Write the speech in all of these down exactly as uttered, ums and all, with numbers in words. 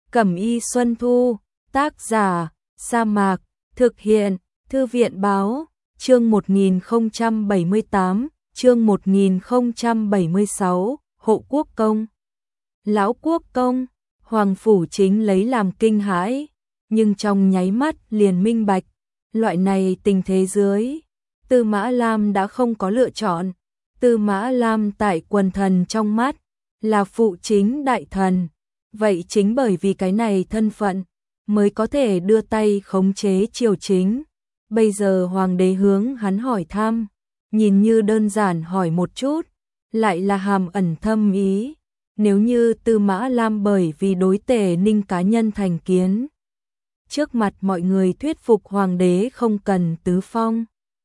Cẩm y Xuân Thu, tác giả, Sa Mạc, thực hiện, Thư viện Báo, chương một nghìn không trăm bảy mươi tám, chương một nghìn không trăm bảy mươi sáu, Hộ Quốc Công. Lão Quốc Công, Hoàng Phủ Chính lấy làm kinh hãi, nhưng trong nháy mắt liền minh bạch, loại này tình thế dưới, Tư Mã Lam đã không có lựa chọn. Tư Mã Lam tại quần thần trong mắt, là phụ chính đại thần. Vậy chính bởi vì cái này thân phận, mới có thể đưa tay khống chế triều chính. Bây giờ hoàng đế hướng hắn hỏi thăm, nhìn như đơn giản hỏi một chút, lại là hàm ẩn thâm ý. Nếu như Tư Mã Lam bởi vì đối Tề Ninh cá nhân thành kiến, trước mặt mọi người thuyết phục hoàng đế không cần tứ phong,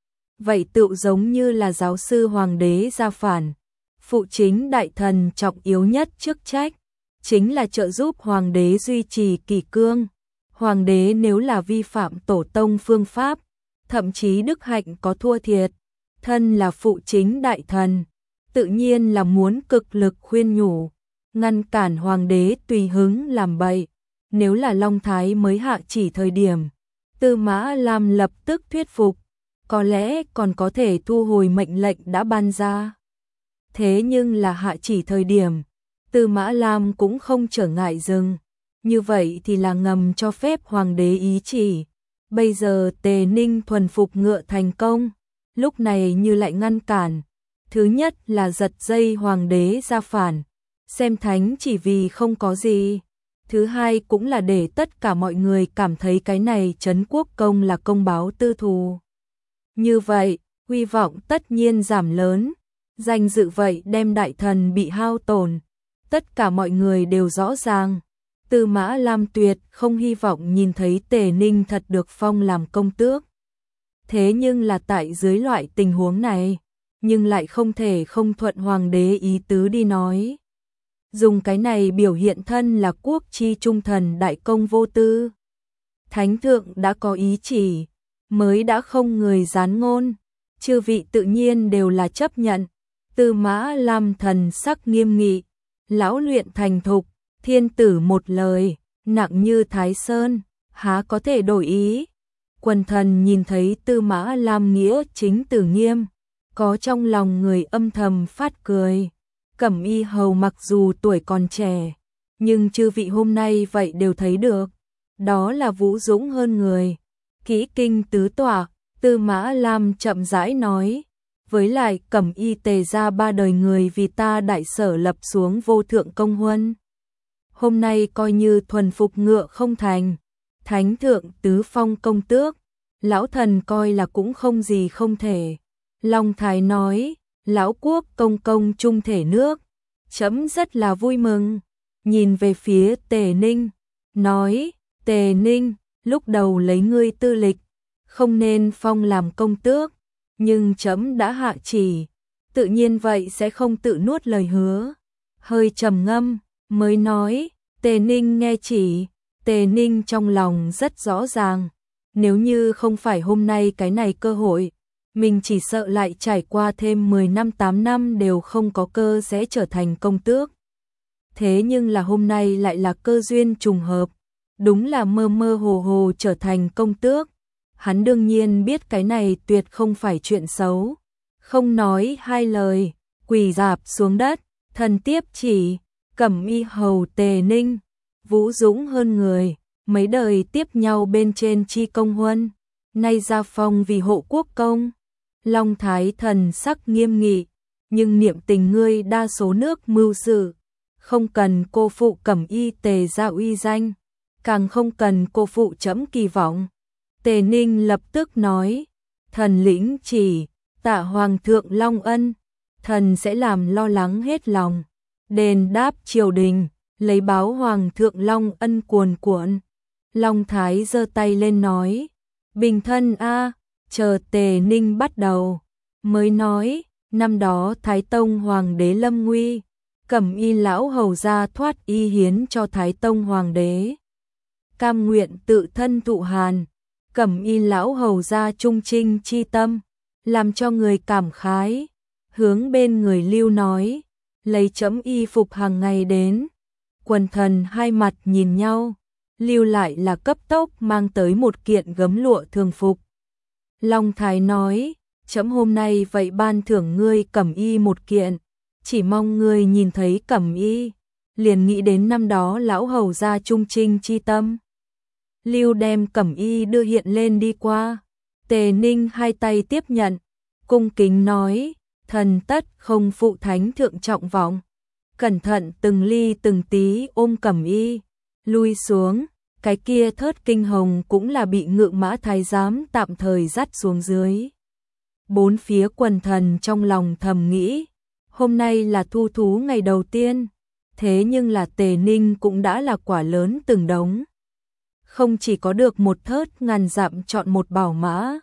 vậy tựu giống như là giáo sư hoàng đế ra phản. Phụ chính đại thần trọng yếu nhất chức trách, chính là trợ giúp hoàng đế duy trì kỷ cương. Hoàng đế nếu là vi phạm tổ tông phương pháp, thậm chí đức hạnh có thua thiệt, thân là phụ chính đại thần, tự nhiên là muốn cực lực khuyên nhủ, ngăn cản hoàng đế tùy hứng làm bậy. Nếu là Long Thái mới hạ chỉ thời điểm, Tư Mã Lam lập tức thuyết phục, có lẽ còn có thể thu hồi mệnh lệnh đã ban ra. Thế nhưng là hạ chỉ thời điểm, Tư Mã Lam cũng không trở ngại dừng, như vậy thì là ngầm cho phép hoàng đế ý chỉ. Bây giờ Tề Ninh thuần phục ngựa thành công, lúc này như lại ngăn cản. Thứ nhất là giật dây hoàng đế ra phản, xem thánh chỉ vì không có gì. Thứ hai cũng là để tất cả mọi người cảm thấy cái này trấn quốc công là công báo tư thù. Như vậy, huy vọng tất nhiên giảm lớn, danh dự vậy đem đại thần bị hao tổn. Tất cả mọi người đều rõ ràng, Tư Mã Lam tuyệt không hy vọng nhìn thấy Tề Ninh thật được phong làm công tước. Thế nhưng là tại dưới loại tình huống này, nhưng lại không thể không thuận hoàng đế ý tứ đi nói. Dùng cái này biểu hiện thân là quốc chi trung thần đại công vô tư. Thánh thượng đã có ý chỉ, mới đã không người gián ngôn, chư vị tự nhiên đều là chấp nhận. Tư Mã Lam thần sắc nghiêm nghị, lão luyện thành thục, thiên tử một lời, nặng như Thái Sơn, há có thể đổi ý. Quần thần nhìn thấy Tư Mã Lam nghĩa chính tử nghiêm, có trong lòng người âm thầm phát cười. Cẩm y hầu mặc dù tuổi còn trẻ, nhưng chư vị hôm nay vậy đều thấy được, đó là vũ dũng hơn người. Kỹ kinh tứ tọa, Tư Mã Lam chậm rãi nói, với lại Cẩm y Tề gia ba đời người vì ta đại sở lập xuống vô thượng công huân. Hôm nay coi như thuần phục ngựa không thành, thánh thượng tứ phong công tước, lão thần coi là cũng không gì không thể. Long Thái nói, lão quốc công công trung thể nước, chấm rất là vui mừng. Nhìn về phía Tề Ninh, nói, Tề Ninh, lúc đầu lấy ngươi tư lịch, không nên phong làm công tước, nhưng chấm đã hạ chỉ, tự nhiên vậy sẽ không tự nuốt lời hứa. Hơi trầm ngâm, mới nói, Tề Ninh nghe chỉ. Tề Ninh trong lòng rất rõ ràng, nếu như không phải hôm nay cái này cơ hội, mình chỉ sợ lại trải qua thêm mười năm tám năm đều không có cơ sẽ trở thành công tước. Thế nhưng là hôm nay lại là cơ duyên trùng hợp, đúng là mơ mơ hồ hồ trở thành công tước. Hắn đương nhiên biết cái này tuyệt không phải chuyện xấu, không nói hai lời, quỳ rạp xuống đất, thần tiếp chỉ. Cẩm y hầu Tề Ninh, vũ dũng hơn người, mấy đời tiếp nhau bên trên chi công huân, nay ra phong vì hộ quốc công. Long Thái thần sắc nghiêm nghị, nhưng niệm tình ngươi đa số nước mưu sự, không cần cô phụ Cẩm y Tề gia uy danh, càng không cần cô phụ chấm kỳ vọng. Tề Ninh lập tức nói, thần lĩnh chỉ, tạ hoàng thượng long ân, thần sẽ làm lo lắng hết lòng, đền đáp triều đình, lấy báo hoàng thượng long ân cuồn cuộn. Long Thái giơ tay lên nói, bình thân a. Chờ Tề Ninh bắt đầu, mới nói, năm đó Thái Tông Hoàng đế lâm nguy, Cẩm y lão hầu ra thoát y hiến cho Thái Tông Hoàng đế. Cam nguyện tự thân thụ hàn, Cẩm y lão hầu ra trung trinh chi tâm, làm cho người cảm khái. Hướng bên người lưu nói, lấy chấm y phục hàng ngày đến, Quần thần hai mặt nhìn nhau, lưu lại là cấp tốc mang tới một kiện gấm lụa thường phục. Long Thái nói, trẫm hôm nay vậy ban thưởng ngươi cẩm y một kiện, chỉ mong ngươi nhìn thấy cẩm y, liền nghĩ đến năm đó lão hầu gia trung trinh chi tâm. Lưu đem cẩm y đưa hiện lên đi qua, Tề Ninh hai tay tiếp nhận, cung kính nói, thần tất không phụ thánh thượng trọng vọng, cẩn thận từng ly từng tí ôm cẩm y, lui xuống, cái kia thớt kinh hồng cũng là bị ngự mã thái giám tạm thời dắt xuống dưới. Bốn phía quần thần trong lòng thầm nghĩ, hôm nay là thu thú ngày đầu tiên, thế nhưng là Tề Ninh cũng đã là quả lớn từng đống. Không chỉ có được một thớt ngàn dặm chọn một bảo mã,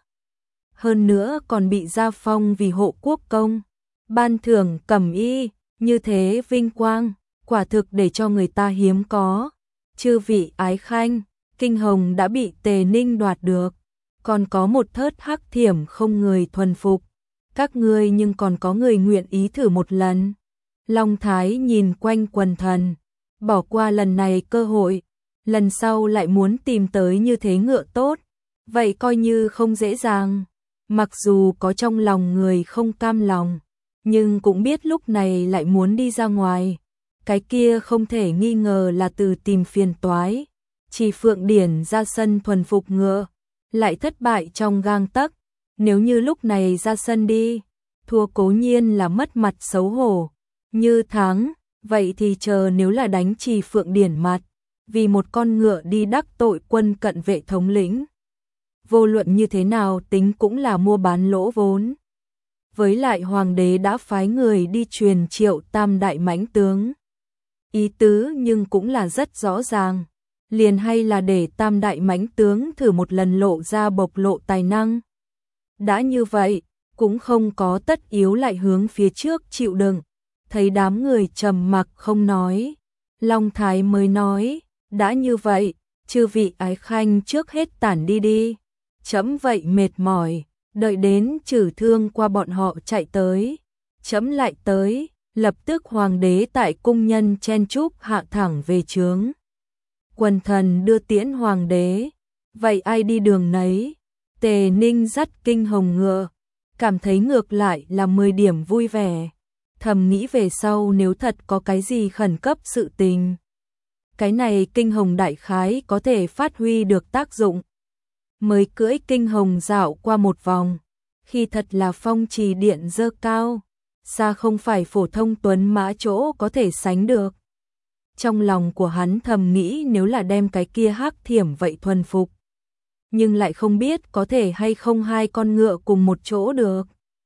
hơn nữa còn bị gia phong vì hộ quốc công, ban thưởng cẩm y, như thế vinh quang, quả thực để cho người ta hiếm có. Chư vị ái khanh, kinh hồng đã bị Tề Ninh đoạt được, còn có một thớt hắc thiểm không người thuần phục, các ngươi nhưng còn có người nguyện ý thử một lần. Long Thái nhìn quanh quần thần, bỏ qua lần này cơ hội, lần sau lại muốn tìm tới như thế ngựa tốt, vậy coi như không dễ dàng. Mặc dù có trong lòng người không cam lòng, nhưng cũng biết lúc này lại muốn đi ra ngoài, cái kia không thể nghi ngờ là từ tìm phiền toái. Chỉ Phượng Điển ra sân thuần phục ngựa, lại thất bại trong gang tấc, nếu như lúc này ra sân đi, thua cố nhiên là mất mặt xấu hổ, như thắng, vậy thì chờ nếu là đánh Chỉ Phượng Điển mặt, vì một con ngựa đi đắc tội quân cận vệ thống lĩnh. Vô luận như thế nào tính cũng là mua bán lỗ vốn. Với lại hoàng đế đã phái người đi truyền triệu tam đại mãnh tướng. Ý tứ nhưng cũng là rất rõ ràng, liền hay là để tam đại mãnh tướng thử một lần lộ ra bộc lộ tài năng. Đã như vậy, cũng không có tất yếu lại hướng phía trước chịu đựng. Thấy đám người trầm mặc không nói, Long Thái mới nói, đã như vậy, chư vị ái khanh trước hết tản đi đi. Chấm vậy mệt mỏi, đợi đến trừ thương qua bọn họ chạy tới, chấm lại tới, lập tức hoàng đế tại cung nhân chen chúc hạ thẳng về trướng. Quần thần đưa tiễn hoàng đế, vậy ai đi đường nấy. Tề Ninh dắt kinh hồng ngựa, cảm thấy ngược lại là mười điểm vui vẻ, thầm nghĩ về sau nếu thật có cái gì khẩn cấp sự tình, cái này kinh hồng đại khái có thể phát huy được tác dụng. Mới cưỡi kinh hồng dạo qua một vòng, khi thật là phong trì điện dơ cao, xa không phải phổ thông tuấn mã chỗ có thể sánh được. Trong lòng của hắn thầm nghĩ nếu là đem cái kia hắc thiểm vậy thuần phục, nhưng lại không biết có thể hay không hai con ngựa cùng một chỗ được.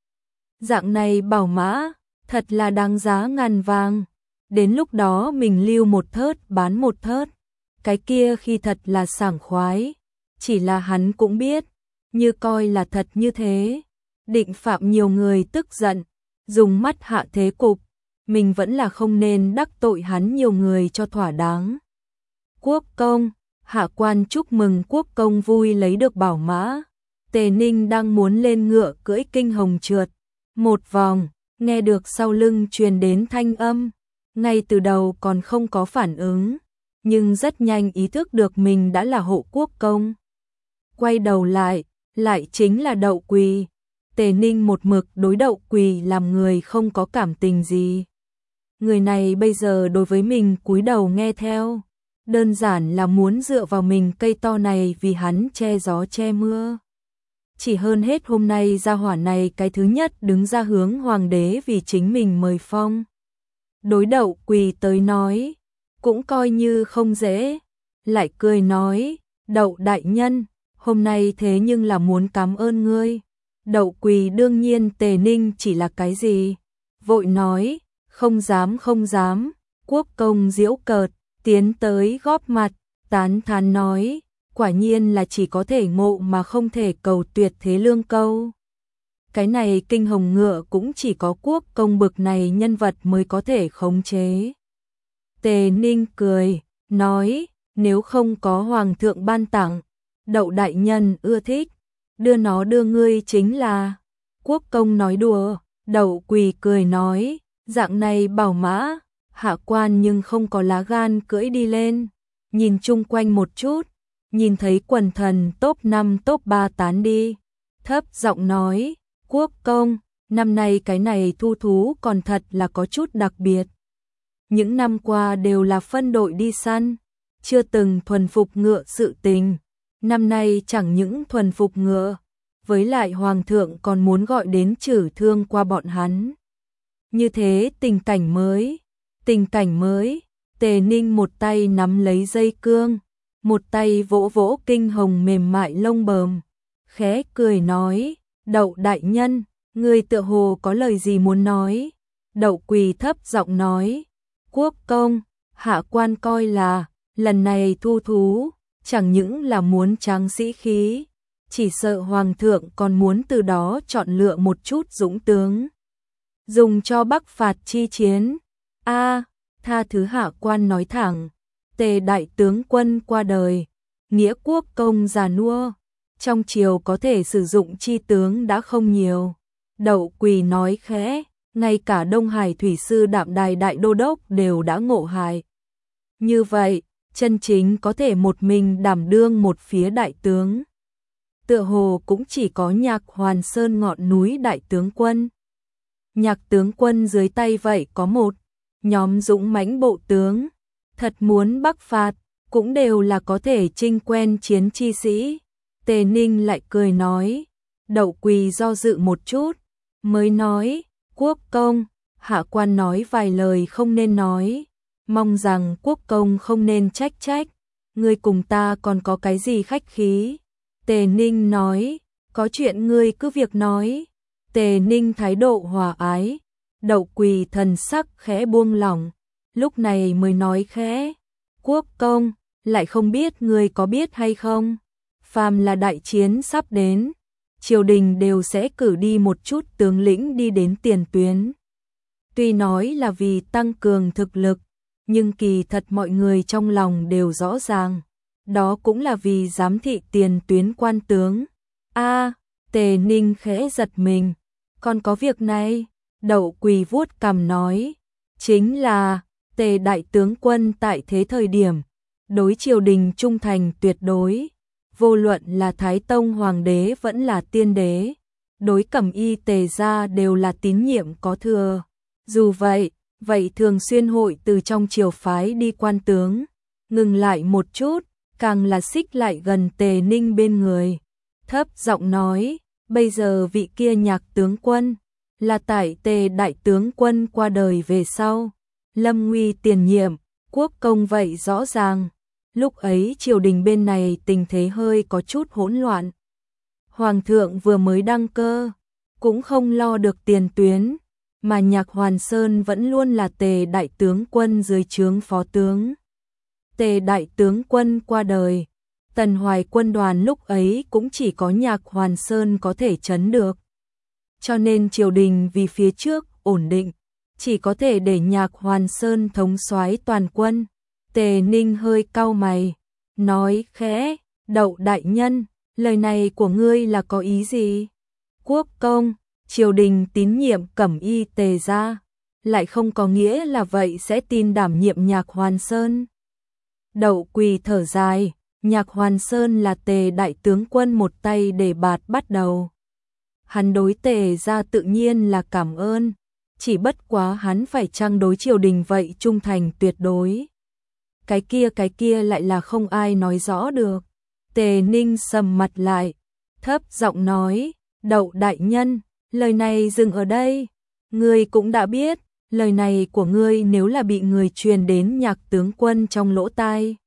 Dạng này bảo mã, thật là đáng giá ngàn vàng, đến lúc đó mình lưu một thớt bán một thớt, cái kia khi thật là sảng khoái. Chỉ là hắn cũng biết, như coi là thật như thế, định phạm nhiều người tức giận, dùng mắt hạ thế cục, mình vẫn là không nên đắc tội hắn nhiều người cho thỏa đáng. Quốc công, hạ quan chúc mừng quốc công vui lấy được bảo mã. Tề Ninh đang muốn lên ngựa cưỡi kinh hồng trượt một vòng, nghe được sau lưng truyền đến thanh âm, ngay từ đầu còn không có phản ứng, nhưng rất nhanh ý thức được mình đã là hộ quốc công. Quay đầu lại, lại chính là Đậu Quỳ. Tề Ninh một mực đối Đậu Quỳ làm người không có cảm tình gì. Người này bây giờ đối với mình cúi đầu nghe theo, đơn giản là muốn dựa vào mình cây to này vì hắn che gió che mưa. Chỉ hơn hết hôm nay gia hỏa này cái thứ nhất đứng ra hướng hoàng đế vì chính mình mời phong. Đối Đậu Quỳ tới nói, cũng coi như không dễ, lại cười nói, Đậu đại nhân, hôm nay thế nhưng là muốn cảm ơn ngươi. Đậu Quỳ đương nhiên Tề Ninh chỉ là cái gì, vội nói, không dám không dám. Quốc công giễu cợt, tiến tới góp mặt, tán thán nói, quả nhiên là chỉ có thể ngộ mà không thể cầu tuyệt thế lương câu. Cái này kinh hồng ngựa cũng chỉ có quốc công bực này nhân vật mới có thể khống chế. Tề Ninh cười, nói, nếu không có hoàng thượng ban tặng, Đậu đại nhân ưa thích, đưa nó đưa ngươi chính là. Quốc công nói đùa, Đậu Quỳ cười nói, dạng này bảo mã, Hạ Quan nhưng không có lá gan cưỡi đi lên, nhìn chung quanh một chút, nhìn thấy quần thần top năm top ba tán đi, thấp giọng nói, quốc công, năm nay cái này thu thú còn thật là có chút đặc biệt. Những năm qua đều là phân đội đi săn, chưa từng thuần phục ngựa sự tình, năm nay chẳng những thuần phục ngựa, với lại hoàng thượng còn muốn gọi đến trừ thương qua bọn hắn. Như thế tình cảnh mới, tình cảnh mới, Tề Ninh một tay nắm lấy dây cương, một tay vỗ vỗ kinh hồng mềm mại lông bờm, khẽ cười nói, Đậu đại nhân, ngươi tựa hồ có lời gì muốn nói. Đậu Quỳ thấp giọng nói, quốc công, Hạ Quan coi là, lần này thu thú, chẳng những là muốn tráng sĩ khí, chỉ sợ hoàng thượng còn muốn từ đó chọn lựa một chút dũng tướng, dùng cho bắc phạt chi chiến. A, tha thứ Hạ Quan nói thẳng, Tề đại tướng quân qua đời, nghĩa quốc công già nua, trong triều có thể sử dụng chi tướng đã không nhiều. Đậu Quỳ nói khẽ, ngay cả Đông Hải thủy sư Đạm Đài đại đô đốc đều đã ngộ hại. Như vậy, chân chính có thể một mình đảm đương một phía đại tướng, tựa hồ cũng chỉ có Nhạc Hoàn Sơn ngọn núi đại tướng quân. Nhạc tướng quân dưới tay vậy có một nhóm dũng mãnh bộ tướng, thật muốn bắc phạt, cũng đều là có thể chinh quen chiến chi sĩ. Tề Ninh lại cười nói, Đậu Quỳ do dự một chút, mới nói, quốc công, Hạ Quan nói vài lời không nên nói, mong rằng quốc công không nên trách trách, ngươi cùng ta còn có cái gì khách khí. Tề Ninh nói, có chuyện ngươi cứ việc nói. Tề Ninh thái độ hòa ái, Đậu Quỳ thần sắc khẽ buông lỏng, lúc này mới nói khẽ, quốc công, lại không biết ngươi có biết hay không, phàm là đại chiến sắp đến, triều đình đều sẽ cử đi một chút tướng lĩnh đi đến tiền tuyến. Tuy nói là vì tăng cường thực lực, nhưng kỳ thật mọi người trong lòng đều rõ ràng, đó cũng là vì giám thị tiền tuyến quan tướng. A, Tề Ninh khẽ giật mình, còn có việc này. Đậu Quỳ vuốt cằm nói, chính là Tề đại tướng quân tại thế thời điểm, đối triều đình trung thành tuyệt đối, vô luận là Thái Tông Hoàng đế vẫn là tiên đế, đối Cẩm Y Tề gia đều là tín nhiệm có thừa. Dù vậy, vậy thường xuyên hội từ trong triều phái đi quan tướng, ngừng lại một chút, càng là xích lại gần Tề Ninh bên người, thấp giọng nói, bây giờ vị kia Nhạc tướng quân, là tại Tề đại tướng quân qua đời về sau, lâm nguy tiền nhiệm, quốc công vậy rõ ràng. Lúc ấy triều đình bên này tình thế hơi có chút hỗn loạn. Hoàng thượng vừa mới đăng cơ, cũng không lo được tiền tuyến, mà Nhạc Hoàn Sơn vẫn luôn là Tề đại tướng quân dưới trướng phó tướng. Tề đại tướng quân qua đời, Tần Hoài quân đoàn lúc ấy cũng chỉ có Nhạc Hoàn Sơn có thể trấn được. Cho nên triều đình vì phía trước ổn định, chỉ có thể để Nhạc Hoàn Sơn thống soái toàn quân. Tề Ninh hơi cau mày, nói khẽ, Đậu đại nhân, lời này của ngươi là có ý gì? Quốc công, triều đình tín nhiệm Cẩm Y Tề gia, lại không có nghĩa là vậy sẽ tin đảm nhiệm Nhạc Hoàn Sơn. Đậu Quỳ thở dài, Nhạc Hoàn Sơn là Tề đại tướng quân một tay để bạt bắt đầu. Hắn đối Tề gia tự nhiên là cảm ơn, chỉ bất quá hắn phải chăng đối triều đình vậy trung thành tuyệt đối. Cái kia cái kia lại là không ai nói rõ được. Tề Ninh sầm mặt lại, thấp giọng nói, Đậu đại nhân, lời này dừng ở đây. Ngươi cũng đã biết, lời này của ngươi nếu là bị người truyền đến Nhạc tướng quân trong lỗ tai,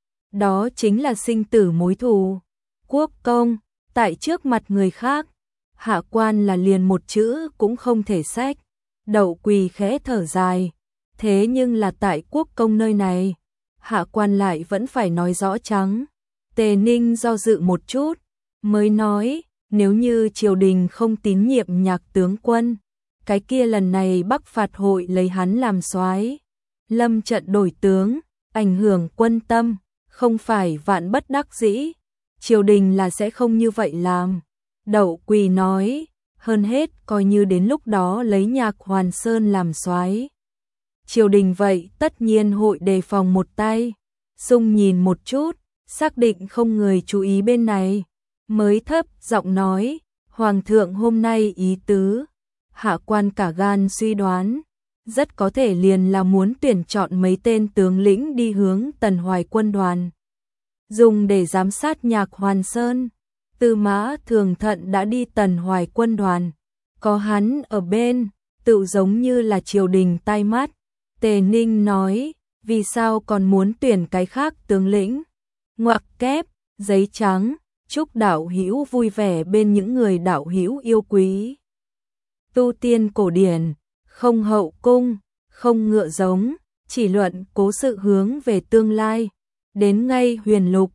đó chính là sinh tử mối thù. Quốc công, tại trước mặt người khác, Hạ Quan là liền một chữ cũng không thể xách. Đậu Quỳ khẽ thở dài, thế nhưng là tại quốc công nơi này, Hạ Quan lại vẫn phải nói rõ trắng. Tề Ninh do dự một chút, mới nói, nếu như triều đình không tín nhiệm Nhạc tướng quân, cái kia lần này Bắc phạt hội lấy hắn làm soái, lâm trận đổi tướng, ảnh hưởng quân tâm, không phải vạn bất đắc dĩ, triều đình là sẽ không như vậy làm. Đậu Quỳ nói, hơn hết coi như đến lúc đó lấy Nhạc Hoàn Sơn làm soái, triều đình vậy tất nhiên hội đề phòng một tay. Sung nhìn một chút, xác định không người chú ý bên này, mới thấp giọng nói, Hoàng thượng hôm nay ý tứ, hạ quan cả gan suy đoán, rất có thể liền là muốn tuyển chọn mấy tên tướng lĩnh đi hướng Tần Hoài quân đoàn, dùng để giám sát Nhạc Hoàn Sơn. Tư Mã Thường Thận đã đi Tần Hoài quân đoàn, có hắn ở bên, tự giống như là triều đình tai mắt. Tề Ninh nói, vì sao còn muốn tuyển cái khác tướng lĩnh? Ngoặc kép, giấy trắng, chúc đạo hữu vui vẻ bên những người đạo hữu yêu quý. Tu tiên cổ điển, không hậu cung, không ngựa giống, chỉ luận cố sự hướng về tương lai. Đến ngay huyền lục,